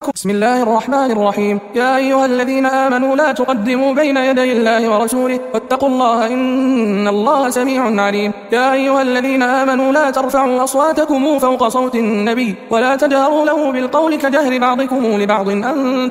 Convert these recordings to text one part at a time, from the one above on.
بسم الله الرحمن الرحيم. يا أيها الذين آمنوا لا تقدموا بين يدي الله ورسوله واتقوا الله إن الله سميع عليم. يا أيها الذين آمنوا لا ترفعوا أصواتكم فوق صوت النبي ولا تجهروا له بالقول كجهر بعضكم لبعض أن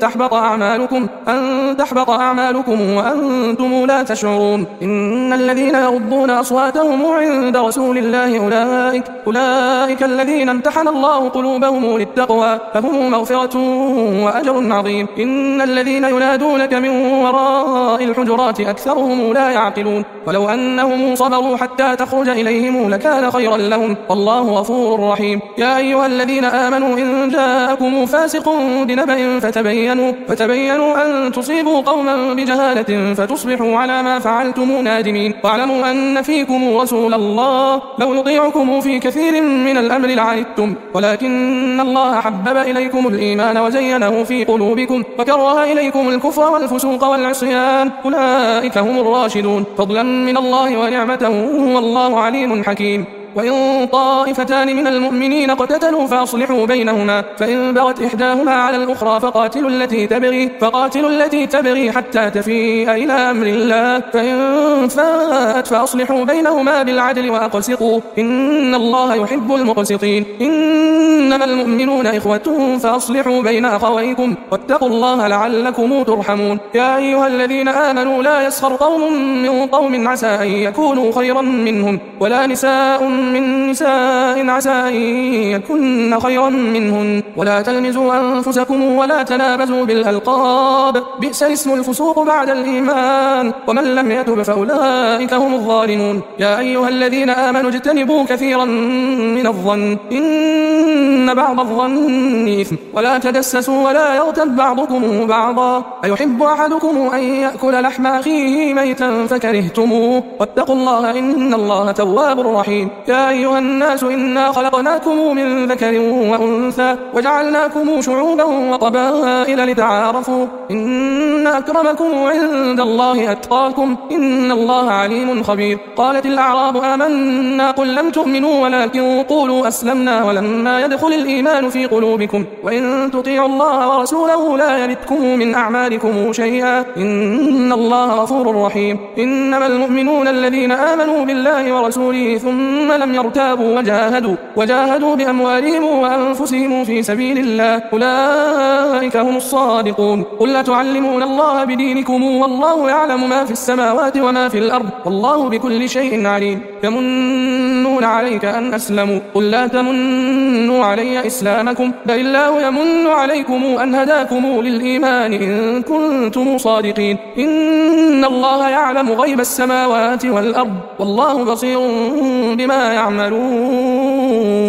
تحبط أعمالكم وأنتم لا تشعرون. إن الذين يغضون أصواتهم عند رسول الله أولئك الذين امتحن الله قلوبهم للتقوى فهم مغفرة وأجر عظيم. إن الذين ينادونك من وراء الحجرات أكثرهم لا يعقلون. ولو أنهم صبروا حتى تخرج إليهم لكان خيرا لهم والله غفور رحيم. يا أيها الذين آمنوا إن جاءكم فاسق بنبأ فتبينوا أن تصيبوا قوما بجهالة فتصبحوا على ما فعلتم نادمين. واعلموا أن فيكم رسول الله لو يطيعكم في كثير من الأمر لعنتم ولكن الله حبب إليكم الإيمان وزينه في قلوبكم وكره إليكم الكفر والفسوق والعصيان أولئك هم الراشدون فضلا من الله ونعمته والله عليم حكيم. وإن طائفتان من المؤمنين اقتتلوا فأصلحوا بينهما فإن بغت إحداهما على الأخرى فقاتلوا التي تبغي حتى تفيء إلى أمر الله فإن فاءت فأصلحوا بينهما بالعدل وأقسطوا إن الله يحب المقسطين. إنما المؤمنون إخوة فأصلحوا بين أخويكم واتقوا الله لعلكم ترحمون. يا أيها الذين آمنوا لا يسخر قوم من قوم عسى أن يكونوا خيرا منهم ولا نساء من نساء عسى أن يكن خيرا منهن ولا تلمزوا أنفسكم ولا تنابزوا بالألقاب بئس الاسم الفسوق بعد الإيمان ومن لم يتب فأولئك هم الظالمون. يا أيها الذين آمنوا اجتنبوا كثيرا من الظن إن بعض الظن إثم ولا تجسسوا ولا يغتب بعضكم بعضا أيحب أحدكم أن يأكل لحم أخيه ميتا فكرهتموه واتقوا الله إن الله تواب رحيم. يا أيها الناس إنا خلقناكم من ذكر وأنثى وجعلناكم شعوبا وقبائل لتعارفوا إن أكرمكم عند الله أتقاكم إن الله عليم خبير. قالت الأعراب آمنا قل لم تؤمنوا ولكن قولوا أسلمنا ولما يدخل الإيمان في قلوبكم وإن تطيعوا الله ورسوله لا يلتكم من أعمالكم شيئا إن الله غفور رحيم. إنما المؤمنون الذين آمنوا بالله ورسوله ثم لم يرتابوا وجاهدوا بأموالهم وأنفسهم في سبيل الله أولئك هم الصادقون. قل تعلمون الله بدينكم والله يعلم ما في السماوات وما في الأرض والله بكل شيء عليم. يمنون عليك أن أسلموا قل لا تمنوا علي إسلامكم بل الله يمن عليكم أن هداكم للإيمان إن كنتم صادقين. إن الله يعلم غيب السماوات والأرض والله بصير بما يعملون.